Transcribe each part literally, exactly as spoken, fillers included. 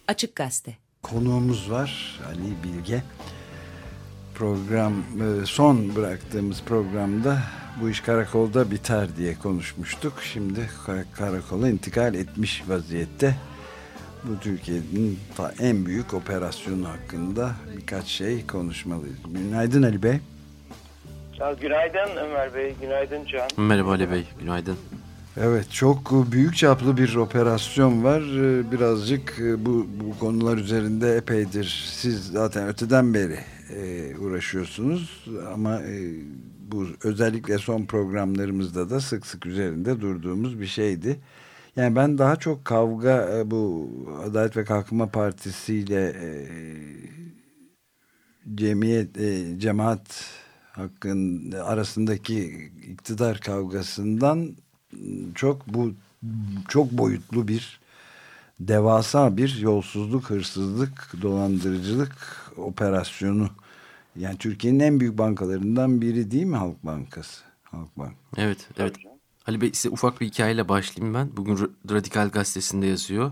Açık Gazete. Konuğumuz var, Ali Bilge. Program son bıraktığımız programda bu iş karakolda biter diye konuşmuştuk. Şimdi karakola intikal etmiş vaziyette. Bu Türkiye'nin en büyük operasyonu hakkında birkaç şey konuşmalıyız. Günaydın Ali Bey. Günaydın Ömer Bey, günaydın Can. Merhaba Ali Bey, günaydın. Evet, çok büyük çaplı bir operasyon var. Birazcık bu, bu konular üzerinde epeydir siz zaten öteden beri e, uğraşıyorsunuz. Ama e, bu özellikle son programlarımızda da sık sık üzerinde durduğumuz bir şeydi. Yani ben daha çok kavga bu Adalet ve Kalkınma Partisi ile e, cemiyet, e, cemaat hakkın arasındaki iktidar kavgasından çok bu çok boyutlu bir devasa bir yolsuzluk, hırsızlık, dolandırıcılık operasyonu. Yani Türkiye'nin en büyük bankalarından biri değil mi Halk Bankası? Halk Bank. Evet, evet. Ali Bey, size ufak bir hikayeyle başlayayım ben. Bugün Radikal Gazetesi'nde yazıyor.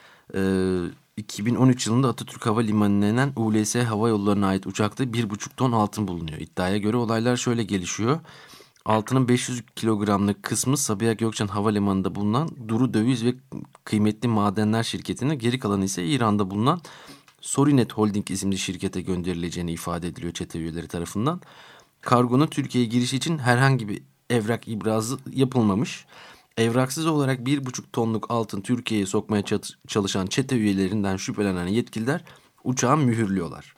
Ee, iki bin on üç yılında Atatürk Havalimanı'na inen U L S Hava Yolları'na ait uçakta bir buçuk ton altın bulunuyor. İddiaya göre olaylar şöyle gelişiyor. Altının beş yüz kilogramlık kısmı Sabiha Gökçen Havalimanı'nda bulunan Duru Döviz ve Kıymetli Madenler Şirketi'ne, geri kalanı ise İran'da bulunan Sorinet Holding isimli şirkete gönderileceğini ifade ediliyor çete üyeleri tarafından. Kargonun Türkiye'ye girişi için herhangi bir evrak ibrazı yapılmamış. Evraksız olarak bir buçuk tonluk altın Türkiye'ye sokmaya çalışan çete üyelerinden şüphelenen yetkililer uçağı mühürlüyorlar.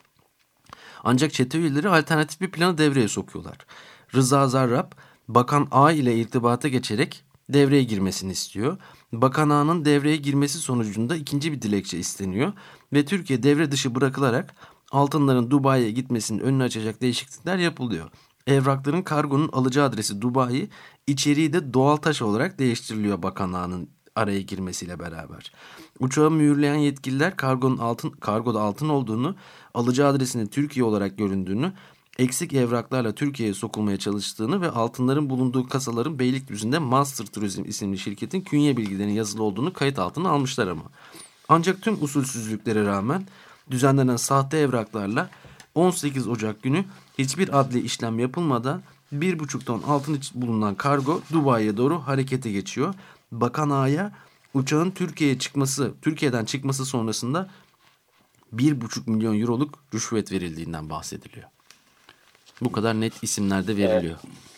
Ancak çete üyeleri alternatif bir planı devreye sokuyorlar. Rıza Zarrab, Bakan A ile irtibata geçerek devreye girmesini istiyor. Bakan A'nın devreye girmesi sonucunda ikinci bir dilekçe isteniyor ve Türkiye devre dışı bırakılarak altınların Dubai'ye gitmesinin önünü açacak değişiklikler yapılıyor. Evrakların kargonun alıcı adresi Dubai, içeriği de doğal taş olarak değiştiriliyor Bakan A'nın araya girmesiyle beraber. Uçağı mühürleyen yetkililer kargonun altın, kargoda altın olduğunu, alıcı adresinin Türkiye olarak göründüğünü, eksik evraklarla Türkiye'ye sokulmaya çalıştığını ve altınların bulunduğu kasaların Beylikdüzü'nde Master Turizm isimli şirketin künye bilgilerinin yazılı olduğunu kayıt altına almışlar ama. Ancak tüm usulsüzlüklere rağmen düzenlenen sahte evraklarla on sekiz Ocak günü hiçbir adli işlem yapılmadan bir buçuk ton altın bulunan kargo Dubai'ye doğru harekete geçiyor. Bakan Ağa'ya uçağın Türkiye'ye çıkması, Türkiye'den çıkması sonrasında bir buçuk milyon euroluk rüşvet verildiğinden bahsediliyor. Bu kadar net isimlerde veriliyor.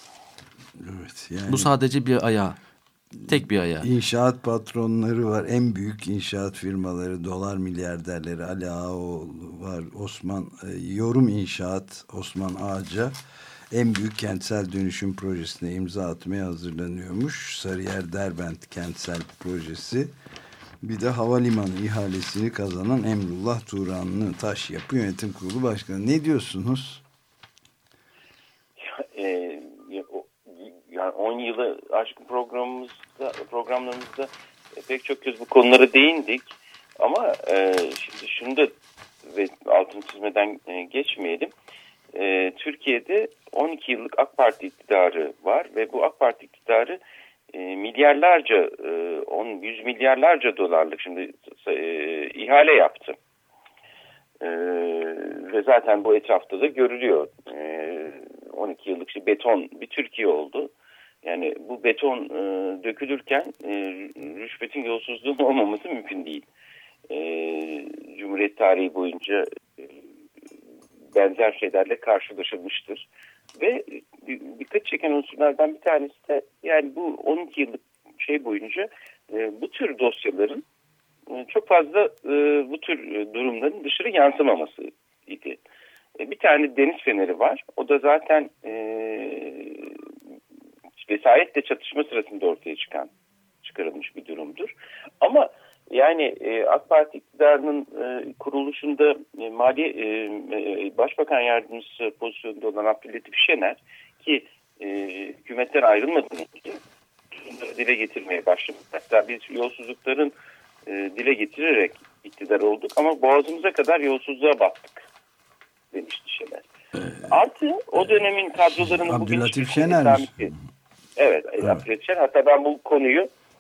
Evet, yani bu sadece bir ayağı. Tek bir ayağı. İnşaat patronları var. En büyük inşaat firmaları, dolar milyarderleri Ali Ağaoğlu var. Osman Yorum İnşaat, Osman Ağaca en büyük kentsel dönüşüm projesine imza atmaya hazırlanıyormuş. Sarıyer Derbent kentsel projesi. Bir de havalimanı ihalesini kazanan Emrullah Turanlı Taş Yapı Yönetim Kurulu Başkanı. Ne diyorsunuz? Yani on yılı aşkın programımızda, programlarımızda pek çok kez bu konulara değindik. Ama e, şimdi şunu da ve altını çizmeden e, geçmeyelim. E, Türkiye'de on iki yıllık AK Parti iktidarı var ve bu AK Parti iktidarı e, milyarlarca, e, on, yüz milyarlarca dolarlık şimdi e, ihale yaptı. E, ve zaten bu etrafta da görülüyor. E, on iki yıllık işte beton bir Türkiye oldu. Yani bu beton e, dökülürken e, rüşvetin yolsuzluğun olmaması mümkün değil. E, Cumhuriyet tarihi boyunca e, benzer şeylerle karşılaşılmıştır. Ve bir, dikkat çeken unsurlardan bir tanesi de yani bu on iki yıllık şey boyunca e, bu tür dosyaların e, çok fazla e, bu tür durumların dışarı yansımaması idi. E, bir tane deniz feneri var. O da zaten e, vesayetle çatışma sırasında ortaya çıkan, çıkarılmış bir durumdur. Ama yani e, AK Parti iktidarının e, kuruluşunda e, Mali e, e, Başbakan Yardımcısı pozisyonunda olan Abdüllatif Şener ki e, hükümetten ayrılmadan önce dile getirmeye başladı. Hatta biz yolsuzlukların e, dile getirerek iktidar olduk ama boğazımıza kadar yolsuzluğa battık demişti Şener. Ee, Artı o dönemin kadrolarını Abdüllatif Şener mi? Evet, evet. Abdüllatif Şener. Hatta ben bu konuyu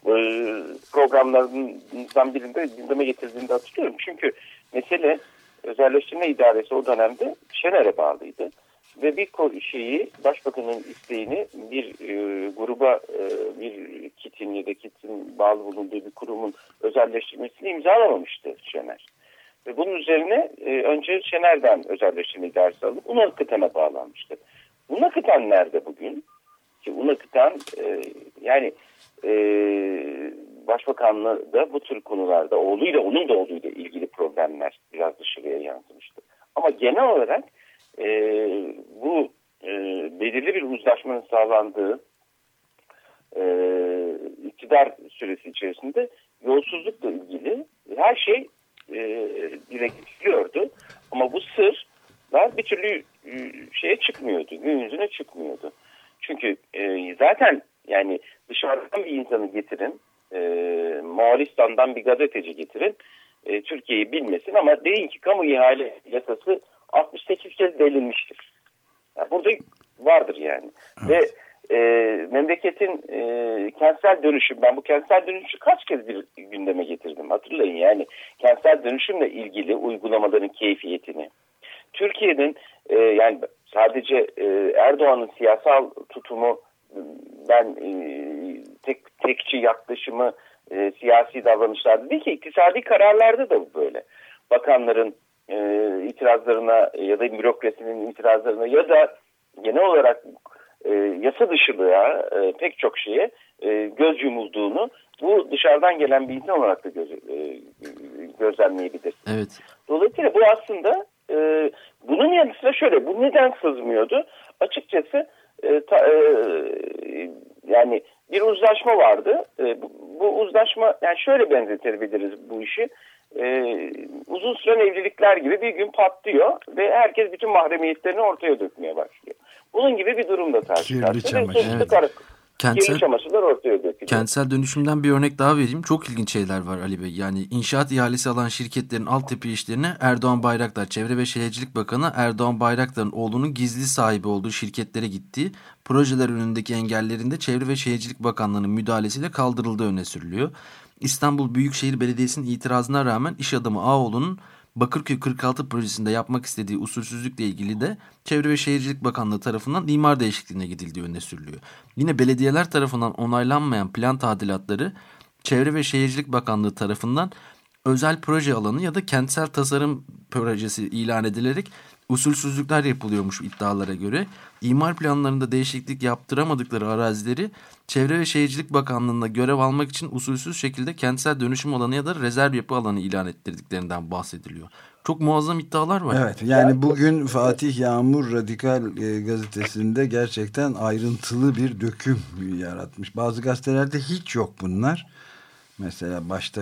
programlarından birinde gündeme getirdiğinde hatırlıyorum. Çünkü mesele özelleştirme idaresi o dönemde Şener'e bağlıydı. Ve bir şeyi, başbakanın isteğini bir e, gruba, e, bir kitin ya da kitin bağlı bulunduğu bir kurumun özelleştirmesini imzalamamıştı Şener. Ve bunun üzerine e, önce Şener'den özelleştirme idaresi alıp UNAKITAN'a bağlanmıştı. UNAKITAN nerede bugün? Ki UNAKITAN e, yani e, Başbakanlığı da bu tür konularda oğluyla onun da oğluyla ilgili problemler biraz dışarıya yansımıştı. Ama genel olarak e, bu e, belirli bir uzlaşmanın sağlandığı e, iktidar süresi içerisinde yolsuzlukla ilgili her şey e, dile getiriyordu. Ama bu sırlar bir türlü e, şeye çıkmıyordu, gün yüzüne çıkmıyordu. Çünkü e, zaten yani dışarıdan bir insanı getirin, e, Moğolistan'dan bir gazeteci getirin, e, Türkiye'yi bilmesin ama deyin ki kamu ihale yasası altmış sekiz kez delinmiştir. Yani burada vardır yani. Evet. Ve e, memleketin e, kentsel dönüşüm, ben bu kentsel dönüşümü kaç kez bir gündeme getirdim hatırlayın yani kentsel dönüşümle ilgili uygulamaların keyfiyetini. Türkiye'nin e, yani sadece e, Erdoğan'ın siyasal tutumu, ben e, tek tekçi yaklaşımı, e, siyasi davranışlarda değil ki iktisadi kararlarda da bu böyle. Bakanların e, itirazlarına ya da bürokrasinin itirazlarına ya da genel olarak e, yasa dışılığa e, pek çok şeye e, göz yumulduğunu bu dışarıdan gelen bir insan olarak da göz, e, gözlemleyebiliriz. Evet. Dolayısıyla bu aslında e, bunun yanı sıra şöyle, bu neden sızmıyordu? Açıkçası e, ta, e, yani bir uzlaşma vardı. E, bu, bu uzlaşma yani şöyle benzetebiliriz bu işi. Ee, uzun süren evlilikler gibi bir gün patlıyor ve herkes bütün mahremiyetlerini ortaya dökmeye başlıyor. Bunun gibi bir durumda tartışılıyor. Kirli çamaşır. Evet. Kar- Kentsel, kirli çamaşırlar ortaya dökülüyor. Kentsel dönüşümden bir örnek daha vereyim. Çok ilginç şeyler var Ali Bey. Yani inşaat ihalesi alan şirketlerin altyapı işlerine Erdoğan Bayraktar, Çevre ve Şehircilik Bakanı Erdoğan Bayraktar'ın oğlunun gizli sahibi olduğu şirketlere gittiği, projeler önündeki engellerin de Çevre ve Şehircilik Bakanlığı'nın müdahalesiyle kaldırıldığı öne sürülüyor. İstanbul Büyükşehir Belediyesi'nin itirazına rağmen iş adamı Ağoğlu'nun Bakırköy kırk altı projesinde yapmak istediği usulsüzlükle ilgili de Çevre ve Şehircilik Bakanlığı tarafından imar değişikliğine gidildiği öne sürülüyor. Yine belediyeler tarafından onaylanmayan plan tadilatları Çevre ve Şehircilik Bakanlığı tarafından özel proje alanı ya da kentsel tasarım projesi ilan edilerek usulsüzlükler yapılıyormuş iddialara göre. İmar planlarında değişiklik yaptıramadıkları arazileri Çevre ve Şehircilik Bakanlığı'nda görev almak için usulsüz şekilde kentsel dönüşüm alanı ya da rezerv yapı alanı ilan ettirdiklerinden bahsediliyor. Çok muazzam iddialar var. Evet, yani bugün Fatih Yağmur Radikal e, gazetesinde gerçekten ayrıntılı bir döküm yaratmış. Bazı gazetelerde hiç yok bunlar. Mesela başta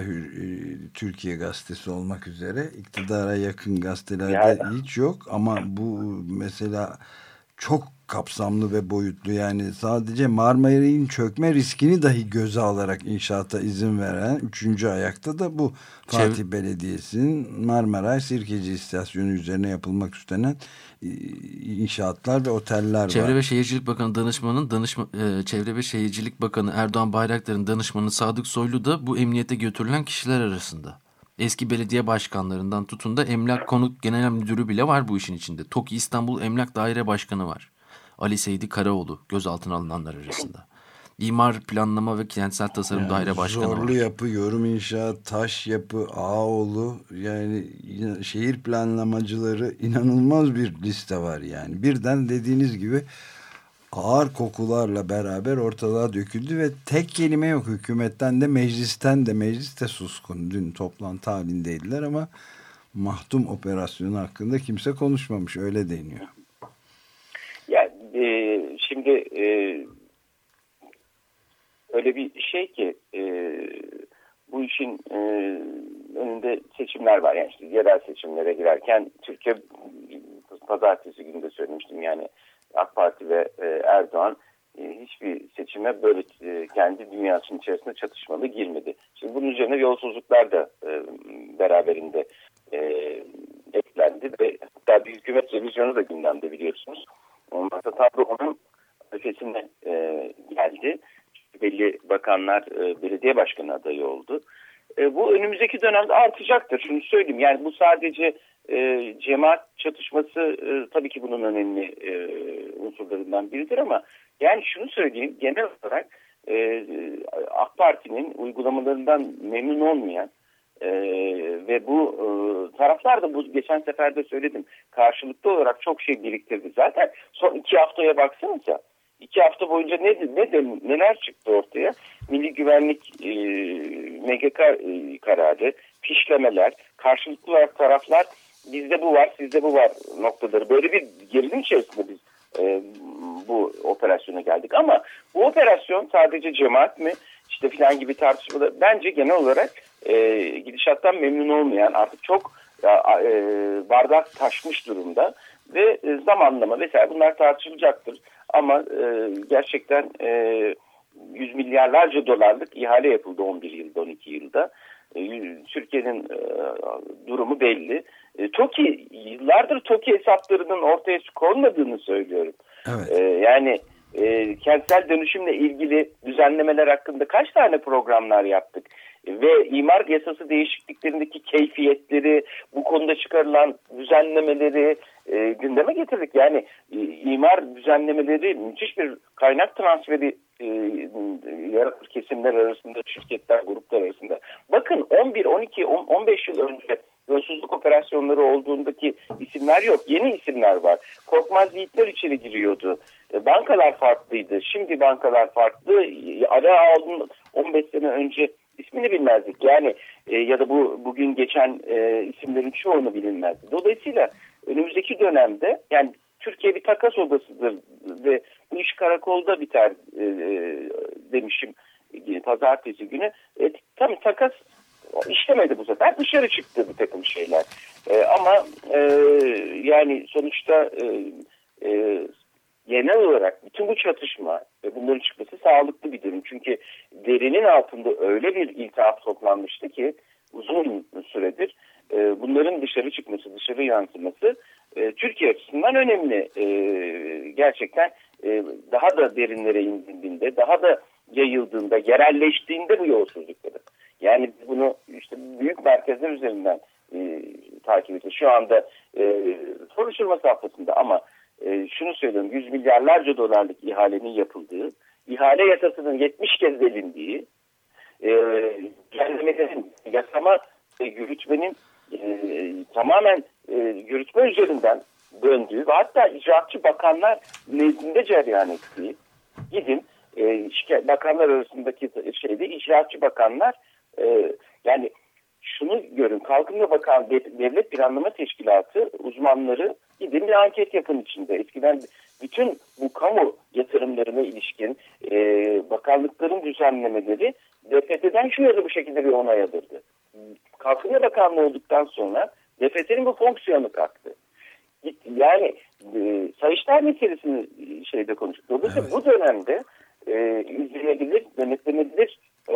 Türkiye Gazetesi olmak üzere iktidara yakın gazetelerde yani hiç yok ama bu mesela çok kapsamlı ve boyutlu, yani sadece Marmaray'ın çökme riskini dahi göze alarak inşaata izin veren üçüncü ayakta da bu Fatih Çev- Belediyesi'nin Marmaray Sirkeci İstasyonu üzerine yapılmak istenen inşaatlar ve oteller Çevre var. Çevre ve Şehircilik Bakanı danışmanın danışma e, Çevre ve Şehircilik Bakanı Erdoğan Bayraktar'ın danışmanı Sadık Soylu da bu emniyete götürülen kişiler arasında. Eski belediye başkanlarından tutun da Emlak Konut Genel Müdürü bile var bu işin içinde. TOKİ İstanbul Emlak Daire Başkanı var. Ali Seydi Karaoğlu gözaltına alınanlar arasında. İmar Planlama ve Kentsel Tasarım yani Daire Başkanı Zorlu var. Yapı, Yorum İnşaat, Taş Yapı, Ağoğlu, yani şehir planlamacıları, inanılmaz bir liste var yani. Birden dediğiniz gibi ağır kokularla beraber ortalığa döküldü ve tek kelime yok hükümetten de meclisten de. Meclis de suskun. Dün toplantı halindeydiler ama Mahtum operasyonu hakkında kimse konuşmamış, öyle deniyor. Yani e, şimdi e, öyle bir şey ki e, bu işin e, önünde seçimler var. Yani işte yerel seçimlere girerken Türkiye, pazartesi günü de söylemiştim, yani AK Parti ve e, Erdoğan e, hiçbir seçime böyle e, kendi dünyasının içerisinde çatışmalı girmedi. Şimdi bunun üzerine yolsuzluklar da e, beraberinde e, eklendi ve hatta bir hükümet revizyonu da gündemde, biliyorsunuz. Ondan sonra tabii onun ötesine e, geldi. Belli bakanlar e, belediye başkanı adayı oldu. E, bu önümüzdeki dönemde artacaktır. Şunu söyleyeyim, yani bu sadece e, cemaat çatışması e, tabii ki bunun önemli e, unsurlarından biridir ama yani şunu söyleyeyim, genel olarak e, AK Parti'nin uygulamalarından memnun olmayan e, ve bu e, taraflar da bu geçen sefer de söyledim, karşılıklı olarak çok şey biriktirdi. Zaten son iki haftaya baksanıza. İki hafta boyunca ne, ne de, neler çıktı ortaya? Milli Güvenlik e, M G K e, kararı, fişlemeler, karşılıklı olarak taraflar bizde bu var, sizde bu var noktaları. Böyle bir gerilim içerisinde biz e, bu operasyona geldik. Ama bu operasyon sadece cemaat mi, işte filan gibi tartışmalar, bence genel olarak e, gidişattan memnun olmayan, artık çok e, bardak taşmış durumda ve e, zamanlama vesaire bunlar tartışılacaktır. Ama e, gerçekten e, yüz milyarlarca dolarlık ihale yapıldı on bir yılda, on iki yılda. E, Türkiye'nin e, durumu belli. E, TOKİ, yıllardır TOKİ hesaplarının ortaya konmadığını söylüyorum. Evet. E, yani e, kentsel dönüşümle ilgili düzenlemeler hakkında kaç tane programlar yaptık? Ve imar yasası değişikliklerindeki keyfiyetleri, bu konuda çıkarılan düzenlemeleri e, gündeme getirdik. Yani e, imar düzenlemeleri müthiş bir kaynak transferi e, yaratır kesimler arasında, şirketler, gruplar arasında. Bakın on bir, on iki, on beş yıl önce yolsuzluk operasyonları olduğundaki isimler yok. Yeni isimler var. Korkmaz yiğitler içeri giriyordu. E, bankalar farklıydı. Şimdi bankalar farklı. Ara aldın on beş sene önce ismini bilmezdik. Yani e, ya da bu bugün geçen e, isimlerin çoğunu bilinmezdi. Dolayısıyla önümüzdeki dönemde yani Türkiye bir takas odasıdır ve bu iş karakolda biter e, demişim e, pazartesi günü. E, tabii takas işlemedi bu sefer. Dışarı çıktı bir takım şeyler. E, ama e, yani sonuçta e, e, genel olarak bütün bu çatışma ve bunların çıkması sağlıklı bir durum. Çünkü derinin altında öyle bir iltihap toplanmıştı ki uzun süredir e, bunların dışarı çıkması, dışarı yansıması e, Türkiye açısından önemli. E, gerçekten e, daha da derinlere indiğinde, daha da yayıldığında, yerelleştiğinde bu yolsuzlukları. Yani bunu işte büyük merkezler üzerinden e, takip ediyoruz. Şu anda e, soruşturma safhasında ama e, şunu söylüyorum, yüz milyarlarca dolarlık ihalenin yapıldığı, ihale yasasının yetmiş kez delindiği, e, düzenlemelerin, yasama e, yürütmenin e, tamamen e, yürütme üzerinden döndüğü ve hatta icraatçı bakanlar nezdinde cereyan ettiği, gidin e, bakanlar arasındaki şeyde icraatçı bakanlar e, yani şunu görün, Kalkınma Bakan Devlet Planlama Teşkilatı uzmanları gidin bir anket yapın içinde. Eskiden bütün bu kamu yatırımlarına ilişkin e, bakanlıkların düzenlemeleri D F T'den şu ya da bu şekilde bir onay alırdı. Kalkınma Bakanlığı olduktan sonra D F T'nin bu fonksiyonu kalktı. Yani e, Sayıştay meselesini şeyde konuştuk. Dolayısıyla evet. Bu dönemde e, izlenebilir, denetlenebilir e,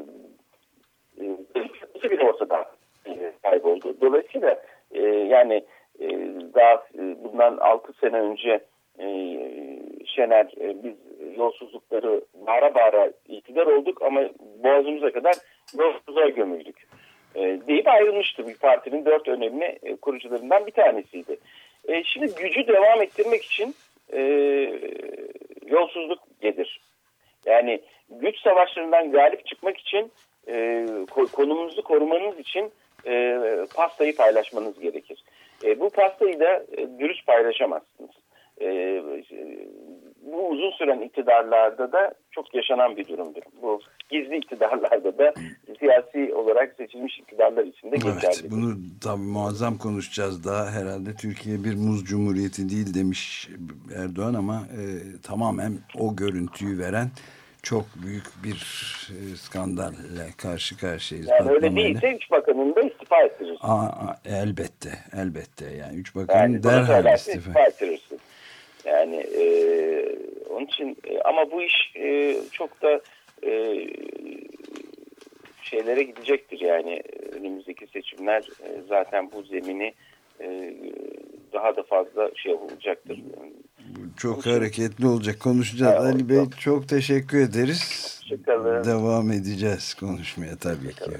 e, bir ortadan e, kayboldu. Dolayısıyla e, yani e, daha e, bundan altı sene önce e, Şener e, biz yolsuzlukları bağıra bağıra iktidar olduk ama boğazımıza kadar yolsuzluğa gömüldük e, deyip ayrılmıştı. Bir partinin dört önemli e, kurucularından bir tanesiydi. E, şimdi gücü devam ettirmek için e, yolsuzluk gelir. Yani güç savaşlarından galip çıkmak için e, konumunuzu korumanız için e, pastayı paylaşmanız gerekir. E, bu pastayı da e, dürüst paylaşamazsınız. E, bu uzun süren iktidarlarda da çok yaşanan bir durumdur. Bu gizli iktidarlarda da siyasi olarak seçilmiş iktidarlar için de geçerli. Evet, bunu tabii muazzam konuşacağız daha. Herhalde Türkiye bir muz cumhuriyeti değil demiş Erdoğan ama e, tamamen o görüntüyü veren çok büyük bir e, skandalla karşı karşıyayız. Yani öyle değilse üç bakanını da istifa ettirirsin. Aa, elbette, elbette. Yani üç bakanın yani derhal istifa. istifa ettirirsin. Yani e, onun için e, ama bu iş e, çok da e, şeylere gidecektir. Yani önümüzdeki seçimler e, zaten bu zemini e, daha da fazla şey olacaktır. Çok onun hareketli için, olacak. Konuşacağız. Yani, Ali Bey çok teşekkür ederiz. Hoşçakalın. Devam edeceğiz konuşmaya tabii ki.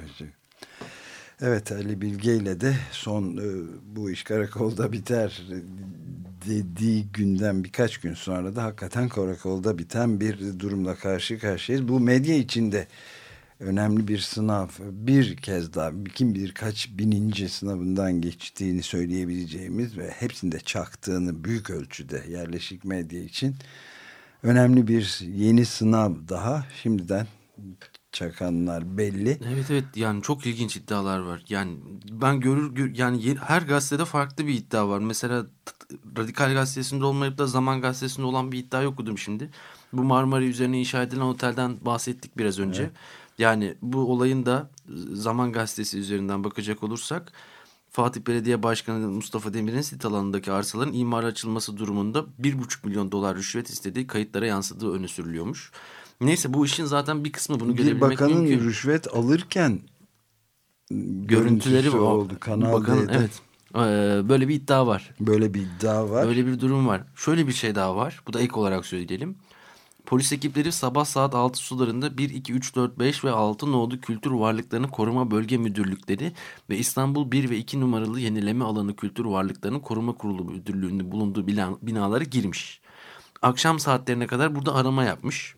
Evet, Ali Bilge ile de son bu iş karakolda biter dediği günden birkaç gün sonra da hakikaten karakolda biten bir durumla karşı karşıyayız. Bu medya içinde önemli bir sınav, bir kez daha kim bilir kaç bininci sınavından geçtiğini söyleyebileceğimiz ve hepsinde çaktığını büyük ölçüde yerleşik medya için önemli bir yeni sınav daha şimdiden çakanlar belli. Evet evet, yani çok ilginç iddialar var. Yani ben görür gör, yani her gazetede farklı bir iddia var. Mesela Radikal Gazetesi'nde olmayıp da Zaman Gazetesi'nde olan bir iddia okudum şimdi. Bu Marmara üzerine inşa edilen otelden bahsettik biraz önce. Evet. Yani bu olayın da Zaman Gazetesi üzerinden bakacak olursak Fatih Belediye Başkanı Mustafa Demir'in sit alanındaki arsaların imara açılması durumunda bir buçuk milyon dolar rüşvet istediği kayıtlara yansıdığı öne sürülüyormuş. Neyse, bu işin zaten bir kısmı, bunu görebilmek mümkün. Bir bakanın rüşvet alırken görüntüleri oldu. Kanal bakanın, evet. Ee, böyle bir iddia var. Böyle bir iddia var. Böyle bir durum var. Şöyle bir şey daha var. Bu da ek olarak söyleyelim. Polis ekipleri sabah saat altı sularında bir, iki, üç, dört, beş ve altı nolu Kültür Varlıklarını Koruma Bölge Müdürlükleri ve İstanbul bir ve iki numaralı Yenileme Alanı Kültür Varlıklarını Koruma Kurulu Müdürlüğü'nde bulunduğu binalara girmiş. Akşam saatlerine kadar burada arama yapmış.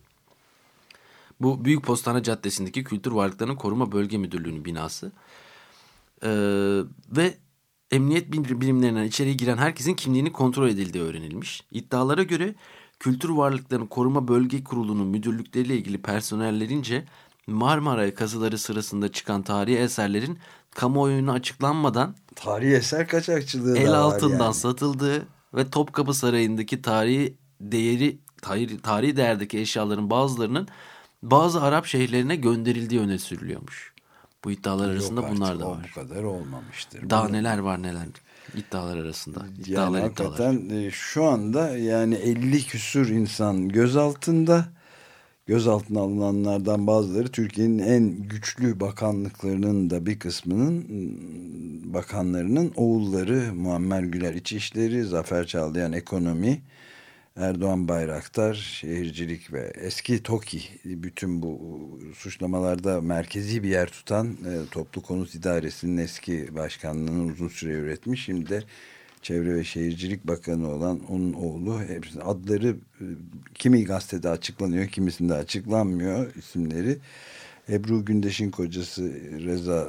Bu Büyük Postane Caddesi'ndeki Kültür Varlıklarını Koruma Bölge Müdürlüğü'nün binası. Ee, ve emniyet birimlerinden içeriye giren herkesin kimliğini kontrol edildiği öğrenilmiş. İddialara göre Kültür Varlıklarını Koruma Bölge Kurulu'nun müdürlükleriyle ilgili personellerince Marmara kazıları sırasında çıkan tarihi eserlerin kamuoyuna açıklanmadan tarihi eser kaçakçılığı el da altından yani. satıldığı ve Topkapı Sarayı'ndaki tarihi değeri tarihi, tarihi değerdeki eşyaların bazılarının bazı Arap şehirlerine gönderildiği öne sürülüyormuş. Bu iddialar arasında Yok bunlar da o var. Bu kadar olmamıştır. Daha Bunu... neler var neler iddialar arasında. İddialar, yani hakikaten iddialar. Şu anda yani elli küsur insan gözaltında. Gözaltına alınanlardan bazıları Türkiye'nin en güçlü bakanlıklarının da bir kısmının bakanlarının oğulları. Muammer Güler İçişleri, Zafer Çağlayan Ekonomi, Erdoğan Bayraktar Şehircilik ve eski TOKİ, bütün bu suçlamalarda merkezi bir yer tutan e, Toplu Konut İdaresi'nin eski başkanlığını uzun süre üretmiş. Şimdi de Çevre ve Şehircilik Bakanı olan onun oğlu, hepsinin adları kimi gazetede açıklanıyor, kimisinde açıklanmıyor isimleri. Ebru Gündeş'in kocası Reza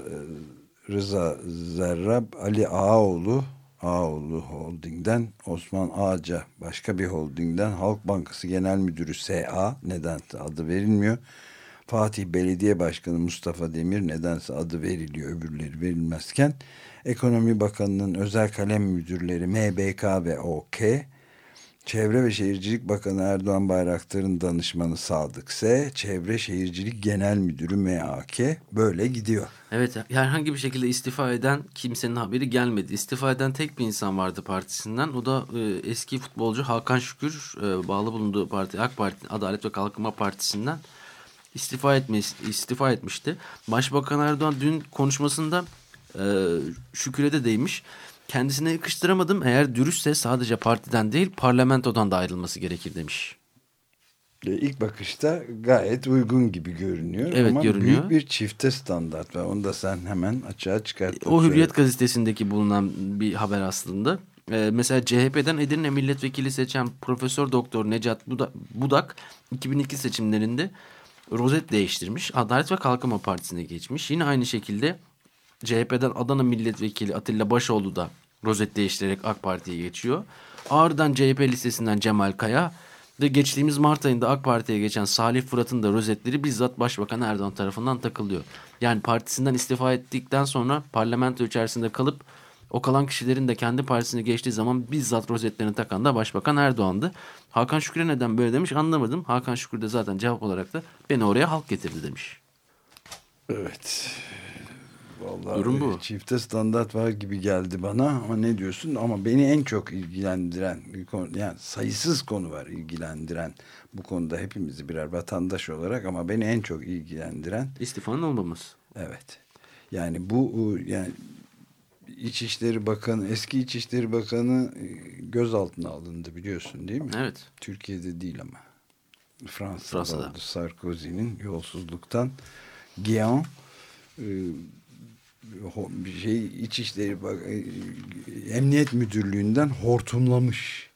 Rıza Zerrab, Ali Ağaoğlu Ağaoğlu Holding'den, Osman Ağaca başka bir holdingden, Halk Bankası Genel Müdürü S A, nedense adı verilmiyor. Fatih Belediye Başkanı Mustafa Demir, nedense adı veriliyor, öbürleri verilmezken. Ekonomi Bakanı'nın özel kalem müdürleri M B K ve O K, Çevre ve Şehircilik Bakanı Erdoğan Bayraktar'ın danışmanı Sadık S, Çevre Şehircilik Genel Müdürü M A K, böyle gidiyor. Evet, herhangi bir şekilde istifa eden kimsenin haberi gelmedi. İstifa eden tek bir insan vardı partisinden. O da e, eski futbolcu Hakan Şükür, e, bağlı bulunduğu parti AK Parti, Adalet ve Kalkınma Partisi'nden istifa etmiş, istifa etmişti. Başbakan Erdoğan dün konuşmasında e, Şükür'e de değmiş. Kendisine yakıştıramadım. Eğer dürüstse sadece partiden değil parlamentodan da ayrılması gerekir demiş. İlk bakışta gayet uygun gibi görünüyor. Evet, ama görünüyor. Büyük bir çifte standart var. Onu da sen hemen açığa çıkarttın. O Hürriyet söyle. Gazetesi'ndeki bulunan bir haber aslında. Ee, mesela C H P'den Edirne milletvekili seçen Profesör Doktor Necat Budak iki bin iki seçimlerinde rozet değiştirmiş. Adalet ve Kalkınma Partisi'ne geçmiş. Yine aynı şekilde C H P'den Adana milletvekili Atilla Başoğlu da rozet değiştirerek AK Parti'ye geçiyor. Ağrı'dan C H P listesinden Cemal Kaya ve geçtiğimiz Mart ayında AK Parti'ye geçen Salih Fırat'ın da rozetleri bizzat Başbakan Erdoğan tarafından takılıyor. Yani partisinden istifa ettikten sonra parlamento içerisinde kalıp o kalan kişilerin de kendi partisine geçtiği zaman bizzat rozetlerini takan da Başbakan Erdoğan'dı. Hakan Şükür'e neden böyle demiş anlamadım. Hakan Şükür de zaten cevap olarak da beni oraya halk getirdi demiş. Evet. Vallahi durum bu. Çifte standart var gibi geldi bana ama ne diyorsun? Ama beni en çok ilgilendiren bir konu, yani sayısız konu var ilgilendiren bu konuda hepimizi birer vatandaş olarak, ama beni en çok ilgilendiren istifanın olmaması. Evet. Yani bu yani İçişleri Bakanı, eski İçişleri Bakanı gözaltına alındı biliyorsun değil mi? Evet. Türkiye'de değil ama. Fransa'da, Fransa'da. oldu. Sarkozy'nin yolsuzluktan. Guéant bir şey İçişleri Emniyet Müdürlüğü'nden hortumlamış.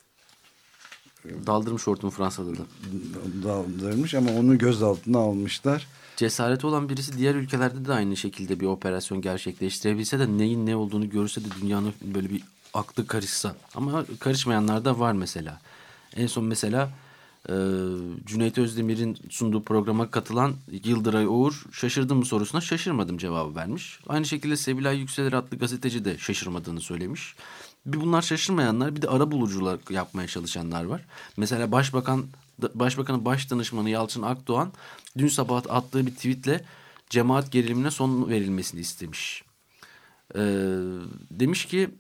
Daldırmış hortumu Fransa'da da. Daldırmış ama onu gözaltına almışlar. Cesareti olan birisi diğer ülkelerde de aynı şekilde bir operasyon gerçekleştirebilse de neyin ne olduğunu görse de dünyanın böyle bir aklı karışsa. Ama karışmayanlar da var mesela. En son mesela e, Cüneyt Özdemir'in sunduğu programa katılan Yıldıray Oğur şaşırdım mı sorusuna şaşırmadım cevabı vermiş. Aynı şekilde Sevilay Yükseler adlı gazeteci de şaşırmadığını söylemiş. Bir bunlar şaşırmayanlar, bir de arabulucular yapmaya çalışanlar var. Mesela Başbakan Başbakanın baş danışmanı Yalçın Akdoğan dün sabah attığı bir tweetle cemaat gerilimine son verilmesini istemiş. Ee, demiş ki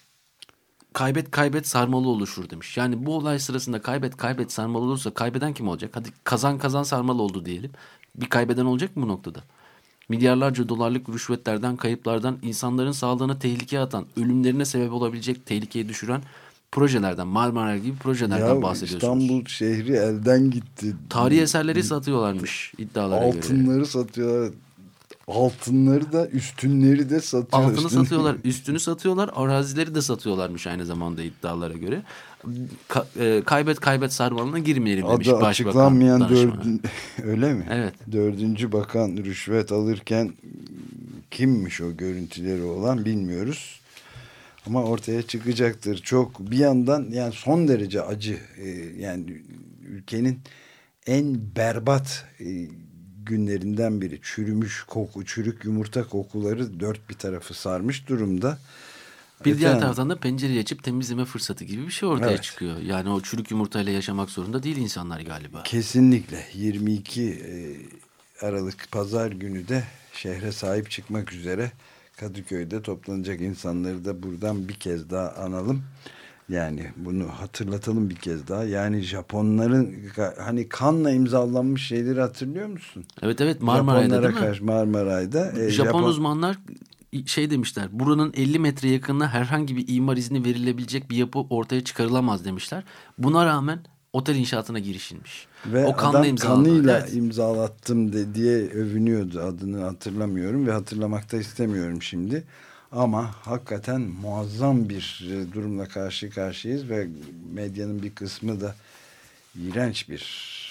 kaybet kaybet sarmalı oluşur demiş. Yani bu olay sırasında kaybet kaybet sarmalı olursa kaybeden kim olacak? Hadi kazan kazan sarmalı oldu diyelim. Bir kaybeden olacak mı bu noktada? Milyarlarca dolarlık rüşvetlerden, kayıplardan, insanların sağlığına tehlikeye atan, ölümlerine sebep olabilecek, tehlikeye düşüren projelerden, Marmara gibi projelerden ya, bahsediyorsunuz. İstanbul şehri elden gitti. Tarihi eserleri satıyorlarmış iddialara Altınları göre. Altınları satıyorlar. Altınları da üstünleri de satıyorlar. Altını satıyorlar, üstünü satıyorlar, arazileri de satıyorlarmış aynı zamanda iddialara göre. Ka- e, kaybet kaybet sarmalına girmeyelim demiş adı Başbakan açıklanmayan danışmanı. dördün, öyle mi? Evet. Dördüncü bakan rüşvet alırken kimmiş o görüntüleri olan bilmiyoruz. Ama ortaya çıkacaktır. Çok bir yandan yani son derece acı e, yani ülkenin en berbat e, günlerinden biri. Çürümüş koku, çürük yumurta kokuları dört bir tarafı sarmış durumda. Bir Öte diğer yan... taraftan da pencereyi açıp temizleme fırsatı gibi bir şey ortaya evet. çıkıyor. Yani o çürük yumurtayla yaşamak zorunda değil insanlar galiba. Kesinlikle. yirmi iki Aralık Pazar günü de şehre sahip çıkmak üzere Kadıköy'de toplanacak insanları da buradan bir kez daha analım. Yani bunu hatırlatalım bir kez daha. Yani Japonların hani kanla imzalanmış şeyleri hatırlıyor musun? Evet evet, Marmaray'da Japonlara değil mi? karşı Marmaray'da. Japon, Japon uzmanlar şey demişler. Buranın elli metre yakınına herhangi bir imar izni verilebilecek bir yapı ortaya çıkarılamaz demişler. Buna rağmen otel inşaatına girişilmiş. Ve o kanla adam kanıyla evet. imzalattım de, diye övünüyordu. Adını hatırlamıyorum ve hatırlamak da istemiyorum şimdi. Ama hakikaten muazzam bir durumla karşı karşıyayız ve medyanın bir kısmı da iğrenç bir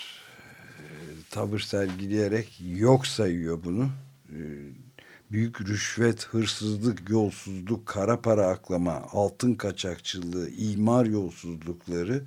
tavır sergileyerek yok sayıyor bunu. Büyük rüşvet, hırsızlık, yolsuzluk, kara para aklama, altın kaçakçılığı, imar yolsuzlukları,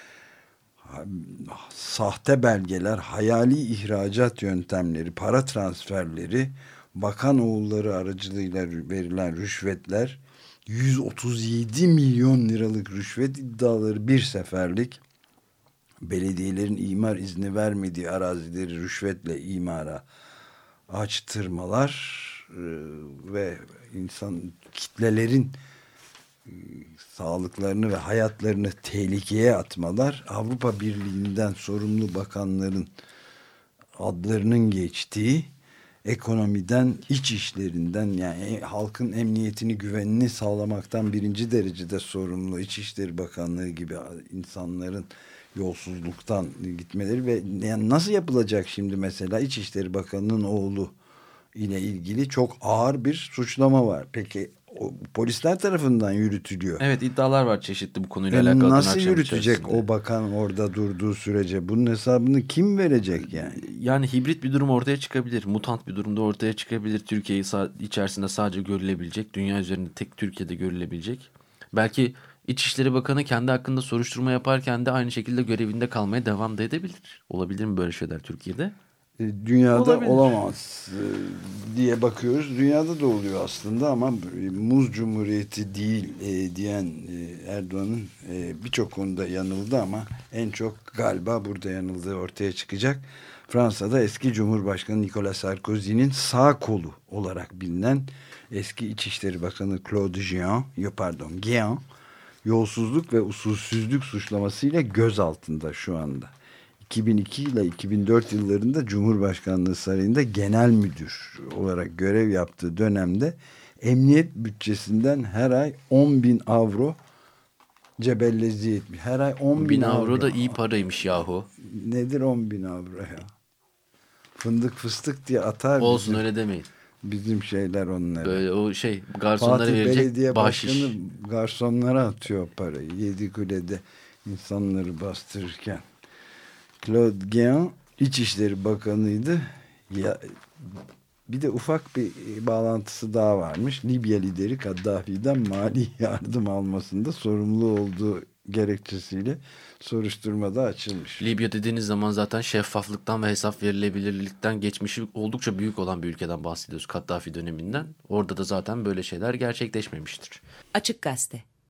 sahte belgeler, hayali ihracat yöntemleri, para transferleri, bakan oğulları aracılığıyla verilen rüşvetler, yüz otuz yedi milyon liralık rüşvet iddiaları bir seferlik, belediyelerin imar izni vermediği arazileri rüşvetle imara açtırmalar e, ve insan kitlelerin e, sağlıklarını ve hayatlarını tehlikeye atmalar, Avrupa Birliği'nden sorumlu bakanların adlarının geçtiği, ekonomiden, iç işlerinden yani halkın emniyetini, güvenini sağlamaktan birinci derecede sorumlu İçişleri Bakanlığı gibi insanların yolsuzluktan gitmeleri ve yani nasıl yapılacak şimdi mesela İçişleri Bakanı'nın oğlu ile ilgili çok ağır bir suçlama var. Peki o, polisler tarafından yürütülüyor. Evet, iddialar var çeşitli bu konuyla yani alakalı. Nasıl yürütecek o bakan orada durduğu sürece? Bunun hesabını kim verecek yani? Yani hibrit bir durum ortaya çıkabilir. Mutant bir durumda ortaya çıkabilir. Türkiye içerisinde sadece görülebilecek. Dünya üzerinde tek Türkiye'de görülebilecek. Belki İçişleri Bakanı kendi hakkında soruşturma yaparken de aynı şekilde görevinde kalmaya devam da edebilir. Olabilir mi böyle şeyler Türkiye'de? Dünyada Olabilir. Olamaz diye bakıyoruz. Dünyada da oluyor aslında ama muz cumhuriyeti değil e, diyen e, Erdoğan'ın e, birçok konuda yanıldı ama en çok galiba burada yanıldığı ortaya çıkacak. Fransa'da eski Cumhurbaşkanı Nicolas Sarkozy'nin sağ kolu olarak bilinen eski İçişleri Bakanı Claude Jean, pardon Guéant, yolsuzluk ve usulsüzlük suçlamasıyla gözaltında şu anda. iki bin iki ile iki bin dört yıllarında Cumhurbaşkanlığı Sarayı'nda genel müdür olarak görev yaptığı dönemde emniyet bütçesinden her ay on bin avro cebellezi etmiş. Her ay on bin, bin avro. avro da iyi paraymış yahu. Nedir on bin avro ya? Fındık fıstık diye atar. Olsun bizim, öyle demeyin. Bizim şeyler onlara. Böyle o şey garsonlara Fatih verecek Belediye bahşiş. Başkanı garsonlara atıyor parayı. Yedikule'de insanları bastırırken. Claude Guéant İçişleri Bakanı'ydı. Ya, bir de ufak bir bağlantısı daha varmış. Libya lideri Kaddafi'den mali yardım almasında sorumlu olduğu gerekçesiyle soruşturmada açılmış. Libya dediğiniz zaman zaten şeffaflıktan ve hesap verilebilirlikten geçmişi oldukça büyük olan bir ülkeden bahsediyoruz, Kaddafi döneminden. Orada da zaten böyle şeyler gerçekleşmemiştir. Açık Gazete.